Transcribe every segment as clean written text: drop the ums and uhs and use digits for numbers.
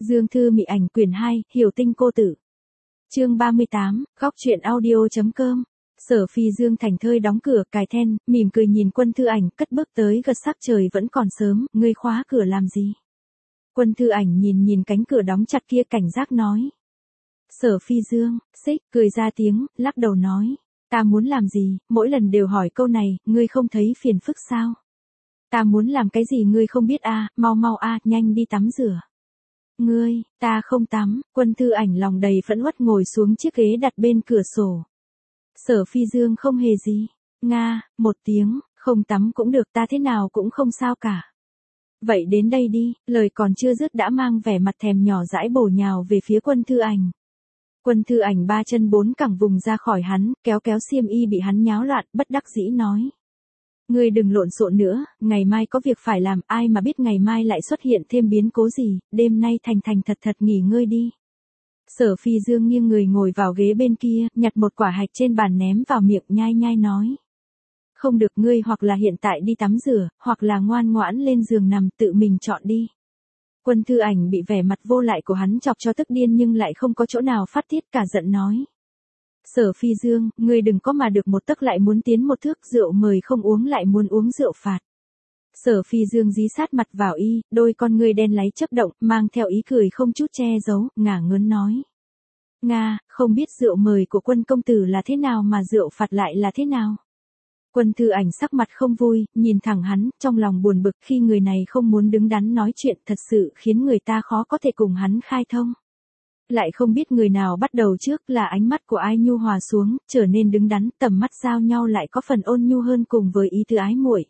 Dương Thư Mị Ảnh quyển 2, Hiểu Tinh Cô Tử. Chương 38, góc truyện audio.com. Sở Phi Dương thành thơi đóng cửa, cài then, mỉm cười nhìn Quân Thư Ảnh, cất bước tới gật sắc trời vẫn còn sớm, ngươi khóa cửa làm gì? Quân Thư Ảnh nhìn cánh cửa đóng chặt kia cảnh giác nói. Sở Phi Dương, xích, cười ra tiếng, lắc đầu nói. Ta muốn làm gì, mỗi lần đều hỏi câu này, ngươi không thấy phiền phức sao? Ta muốn làm cái gì ngươi không biết à, mau nhanh đi tắm rửa. Ngươi, ta không tắm, Quân Thư Ảnh lòng đầy phẫn uất ngồi xuống chiếc ghế đặt bên cửa sổ. Sở Phi Dương không hề gì. Nga, một tiếng, không tắm cũng được, ta thế nào cũng không sao cả. Vậy đến đây đi, lời còn chưa dứt đã mang vẻ mặt thèm nhỏ dãi bổ nhào về phía Quân Thư Ảnh. Quân Thư Ảnh ba chân bốn cẳng vùng ra khỏi hắn, kéo xiêm y bị hắn nháo loạn, bất đắc dĩ nói. Ngươi đừng lộn xộn nữa, ngày mai có việc phải làm, ai mà biết ngày mai lại xuất hiện thêm biến cố gì, đêm nay thành thật nghỉ ngơi đi. Sở Phi Dương nghiêng người ngồi vào ghế bên kia, nhặt một quả hạch trên bàn ném vào miệng nhai nói. Không được, ngươi hoặc là hiện tại đi tắm rửa, hoặc là ngoan ngoãn lên giường nằm tự mình chọn đi. Quân Thư Ảnh bị vẻ mặt vô lại của hắn chọc cho tức điên nhưng lại không có chỗ nào phát tiết, cả giận nói. Sở Phi Dương, ngươi đừng có mà được một tấc lại muốn tiến một thước, rượu mời không uống lại muốn uống rượu phạt. Sở Phi Dương dí sát mặt vào y, đôi con ngươi đen láy chớp động, mang theo ý cười không chút che giấu, ngả ngớn nói. Nga, không biết rượu mời của Quân công tử là thế nào mà rượu phạt lại là thế nào? Quân Thư Ảnh sắc mặt không vui, nhìn thẳng hắn, trong lòng buồn bực khi người này không muốn đứng đắn nói chuyện, thật sự khiến người ta khó có thể cùng hắn khai thông. Lại không biết người nào bắt đầu trước, là ánh mắt của ai nhu hòa xuống, trở nên đứng đắn, tầm mắt giao nhau lại có phần ôn nhu hơn cùng với ý tứ ái muội.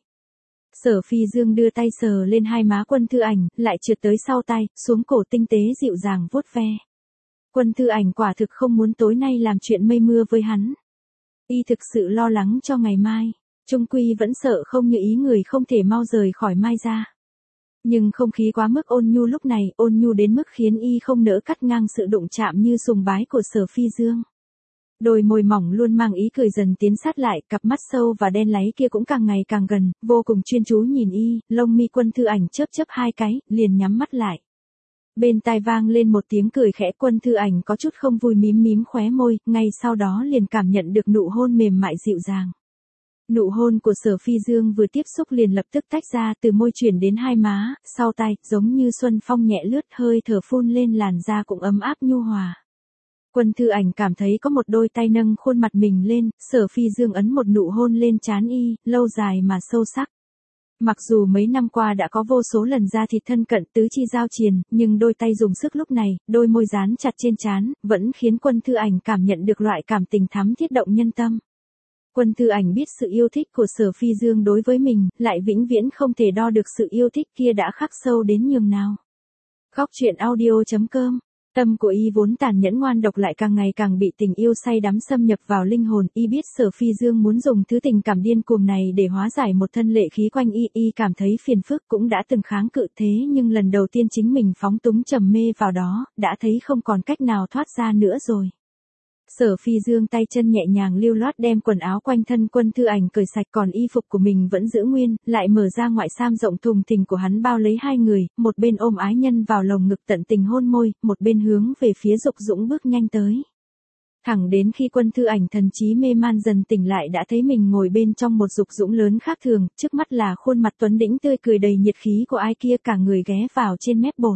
Sở Phi Dương đưa tay sờ lên hai má Quân Thư Ảnh, lại trượt tới sau tay, xuống cổ tinh tế dịu dàng vuốt ve. Quân Thư Ảnh quả thực không muốn tối nay làm chuyện mây mưa với hắn. Y thực sự lo lắng cho ngày mai, chung quy vẫn sợ không như ý người không thể mau rời khỏi Mai ra. Nhưng không khí quá mức ôn nhu lúc này, ôn nhu đến mức khiến y không nỡ cắt ngang sự đụng chạm như sùng bái của Sở Phi Dương. Đôi môi mỏng luôn mang ý cười dần tiến sát lại, cặp mắt sâu và đen láy kia cũng càng ngày càng gần, vô cùng chuyên chú nhìn y, lông mi Quân Thư Ảnh chớp hai cái, liền nhắm mắt lại. Bên tai vang lên một tiếng cười khẽ, Quân Thư Ảnh có chút không vui mím khóe môi, ngay sau đó liền cảm nhận được nụ hôn mềm mại dịu dàng. Nụ hôn của Sở Phi Dương vừa tiếp xúc liền lập tức tách ra, từ môi chuyển đến hai má, sau tai, giống như xuân phong nhẹ lướt, hơi thở phun lên làn da cũng ấm áp nhu hòa. Quân Thư Ảnh cảm thấy có một đôi tay nâng khuôn mặt mình lên, Sở Phi Dương ấn một nụ hôn lên trán y, lâu dài mà sâu sắc. Mặc dù mấy năm qua đã có vô số lần da thịt thân cận tứ chi giao triền, nhưng đôi tay dùng sức lúc này, đôi môi dán chặt trên trán, vẫn khiến Quân Thư Ảnh cảm nhận được loại cảm tình thắm thiết động nhân tâm. Quân Thư Ảnh biết sự yêu thích của Sở Phi Dương đối với mình, lại vĩnh viễn không thể đo được sự yêu thích kia đã khắc sâu đến nhường nào. Góc truyện audio.com. Tâm của y vốn tàn nhẫn ngoan độc lại càng ngày càng bị tình yêu say đắm xâm nhập vào linh hồn, y biết Sở Phi Dương muốn dùng thứ tình cảm điên cuồng này để hóa giải một thân lệ khí quanh y cảm thấy phiền phức, cũng đã từng kháng cự thế nhưng lần đầu tiên chính mình phóng túng trầm mê vào đó, đã thấy không còn cách nào thoát ra nữa rồi. Sở Phi Dương tay chân nhẹ nhàng lưu loát đem quần áo quanh thân Quân Thư Ảnh cởi sạch, còn y phục của mình vẫn giữ nguyên, lại mở ra ngoại sam rộng thùng thình của hắn bao lấy hai người, một bên ôm ái nhân vào lồng ngực tận tình hôn môi, một bên hướng về phía Dục Dũng bước nhanh tới. Thẳng đến khi Quân Thư Ảnh thần trí mê man dần tỉnh lại đã thấy mình ngồi bên trong một Dục Dũng lớn khác thường, trước mắt là khuôn mặt tuấn đĩnh tươi cười đầy nhiệt khí của ai kia, cả người ghé vào trên mép bồn.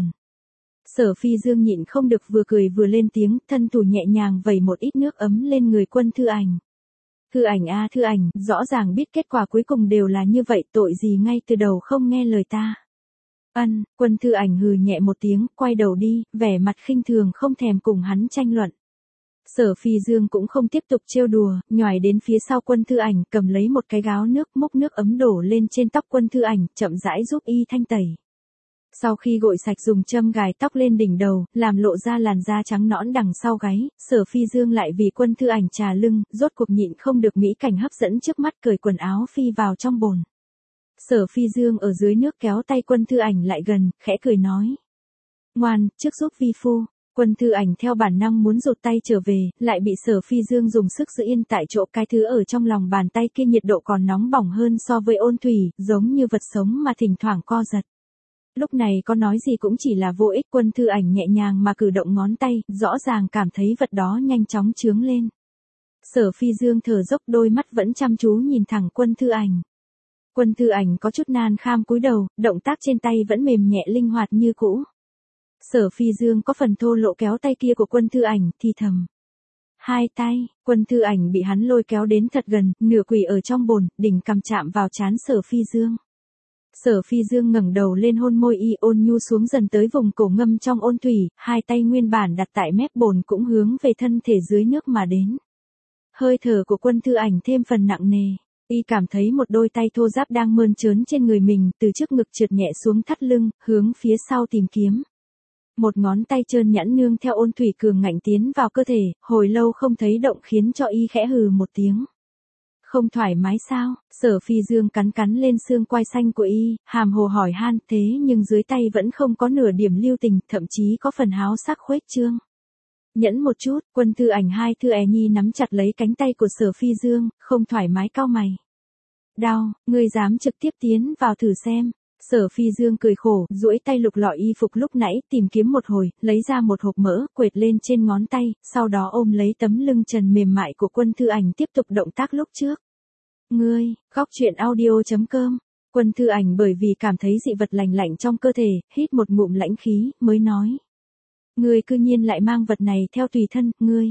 Sở Phi Dương nhịn không được vừa cười vừa lên tiếng, thân thủ nhẹ nhàng vẩy một ít nước ấm lên người Quân Thư Ảnh. Thư Ảnh à Thư Ảnh, rõ ràng biết kết quả cuối cùng đều là như vậy, tội gì ngay từ đầu không nghe lời ta. Quân Thư Ảnh hừ nhẹ một tiếng, quay đầu đi, vẻ mặt khinh thường không thèm cùng hắn tranh luận. Sở Phi Dương cũng không tiếp tục trêu đùa, nhoài đến phía sau Quân Thư Ảnh, cầm lấy một cái gáo nước, múc nước ấm đổ lên trên tóc Quân Thư Ảnh, chậm rãi giúp y thanh tẩy. Sau khi gội sạch dùng châm gài tóc lên đỉnh đầu, làm lộ ra làn da trắng nõn đằng sau gáy, Sở Phi Dương lại vì Quân Thư Ảnh trà lưng, rốt cuộc nhịn không được mỹ cảnh hấp dẫn trước mắt, cởi quần áo phi vào trong bồn. Sở Phi Dương ở dưới nước kéo tay Quân Thư Ảnh lại gần, khẽ cười nói. Ngoan, trước giúp vi phu. Quân Thư Ảnh theo bản năng muốn rụt tay trở về, lại bị Sở Phi Dương dùng sức giữ yên tại chỗ, cái thứ ở trong lòng bàn tay kia nhiệt độ còn nóng bỏng hơn so với ôn thủy, giống như vật sống mà thỉnh thoảng co giật. Lúc này có nói gì cũng chỉ là vô ích, Quân Thư Ảnh nhẹ nhàng mà cử động ngón tay, rõ ràng cảm thấy vật đó nhanh chóng chướng lên. Sở Phi Dương thở dốc, đôi mắt vẫn chăm chú nhìn thẳng Quân Thư Ảnh. Quân Thư Ảnh có chút nan kham cúi đầu, động tác trên tay vẫn mềm nhẹ linh hoạt như cũ. Sở Phi Dương có phần thô lỗ kéo tay kia của Quân Thư Ảnh, thì thầm. Hai tay, Quân Thư Ảnh bị hắn lôi kéo đến thật gần, nửa quỳ ở trong bồn, đỉnh cằm chạm vào trán Sở Phi Dương. Sở Phi Dương ngẩng đầu lên hôn môi y, ôn nhu xuống dần tới vùng cổ ngâm trong ôn thủy, hai tay nguyên bản đặt tại mép bồn cũng hướng về thân thể dưới nước mà đến. Hơi thở của Quân Thư Ảnh thêm phần nặng nề, y cảm thấy một đôi tay thô ráp đang mơn trớn trên người mình, từ trước ngực trượt nhẹ xuống thắt lưng, hướng phía sau tìm kiếm. Một ngón tay trơn nhẵn nương theo ôn thủy cường ngạnh tiến vào cơ thể, hồi lâu không thấy động khiến cho y khẽ hừ một tiếng. Không thoải mái sao? Sở Phi Dương cắn cắn lên xương quai xanh của y, hàm hồ hỏi han, thế nhưng dưới tay vẫn không có nửa điểm lưu tình, thậm chí có phần háo sắc khuếch trương. Nhẫn một chút, Quân Thư Ảnh hai thư nhi nắm chặt lấy cánh tay của Sở Phi Dương, không thoải mái cau mày. Đau, ngươi dám trực tiếp tiến vào thử xem. Sở Phi Dương cười khổ, duỗi tay lục lọi y phục lúc nãy, tìm kiếm một hồi, lấy ra một hộp mỡ, quệt lên trên ngón tay, sau đó ôm lấy tấm lưng trần mềm mại của Quân Thư Ảnh tiếp tục động tác lúc trước. Ngươi, góc truyện audio.com. Quân Thư Ảnh bởi vì cảm thấy dị vật lành lạnh trong cơ thể, hít một ngụm lãnh khí, mới nói. Ngươi cư nhiên lại mang vật này theo tùy thân,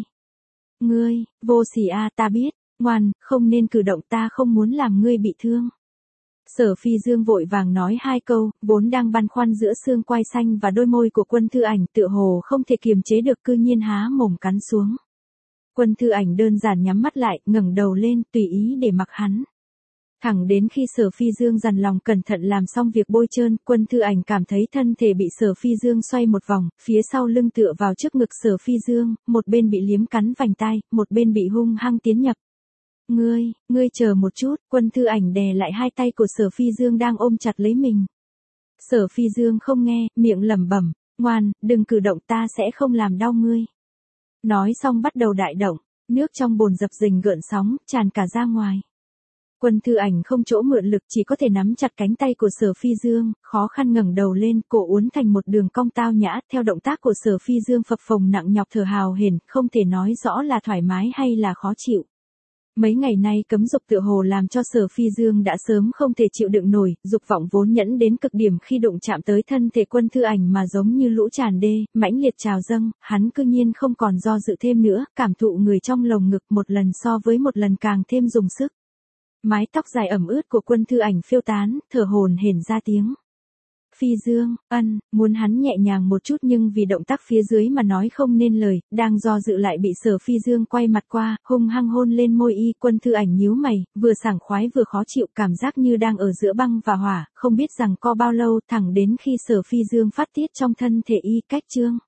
Ngươi, vô sỉ a, ta biết, ngoan, không nên cử động, ta không muốn làm ngươi bị thương. Sở Phi Dương vội vàng nói hai câu, vốn đang băn khoăn giữa xương quai xanh và đôi môi của Quân Thư Ảnh, tựa hồ không thể kiềm chế được, cư nhiên há mồm cắn xuống. Quân Thư Ảnh đơn giản nhắm mắt lại, ngẩng đầu lên, tùy ý để mặc hắn. Thẳng đến khi Sở Phi Dương dằn lòng cẩn thận làm xong việc bôi trơn, Quân Thư Ảnh cảm thấy thân thể bị Sở Phi Dương xoay một vòng, phía sau lưng tựa vào trước ngực Sở Phi Dương, một bên bị liếm cắn vành tai, một bên bị hung hăng tiến nhập. Ngươi chờ một chút, Quân Thư Ảnh đè lại hai tay của Sở Phi Dương đang ôm chặt lấy mình. Sở Phi Dương không nghe, miệng lẩm bẩm, ngoan, đừng cử động, ta sẽ không làm đau ngươi. Nói xong bắt đầu đại động, nước trong bồn dập dềnh gợn sóng, tràn cả ra ngoài. Quân Thư Ảnh không chỗ mượn lực, chỉ có thể nắm chặt cánh tay của Sở Phi Dương, khó khăn ngẩng đầu lên, cổ uốn thành một đường cong tao nhã, theo động tác của Sở Phi Dương phập phồng nặng nhọc thở hào hển, không thể nói rõ là thoải mái hay là khó chịu. Mấy ngày nay cấm dục tựa hồ làm cho Sở Phi Dương đã sớm không thể chịu đựng nổi, dục vọng vốn nhẫn đến cực điểm khi đụng chạm tới thân thể Quân Thư Ảnh mà giống như lũ tràn đê, mãnh liệt trào dâng, hắn cư nhiên không còn do dự thêm nữa, cảm thụ người trong lồng ngực một lần so với một lần càng thêm dùng sức. Mái tóc dài ẩm ướt của Quân Thư Ảnh phiêu tán, thở hổn hển ra tiếng. Phi Dương, muốn hắn nhẹ nhàng một chút nhưng vì động tác phía dưới mà nói không nên lời, đang do dự lại bị Sở Phi Dương quay mặt qua, hung hăng hôn lên môi y. Quân Thư Ảnh nhíu mày, vừa sảng khoái vừa khó chịu, cảm giác như đang ở giữa băng và hỏa, không biết rằng co bao lâu, thẳng đến khi Sở Phi Dương phát tiết trong thân thể y cách trương.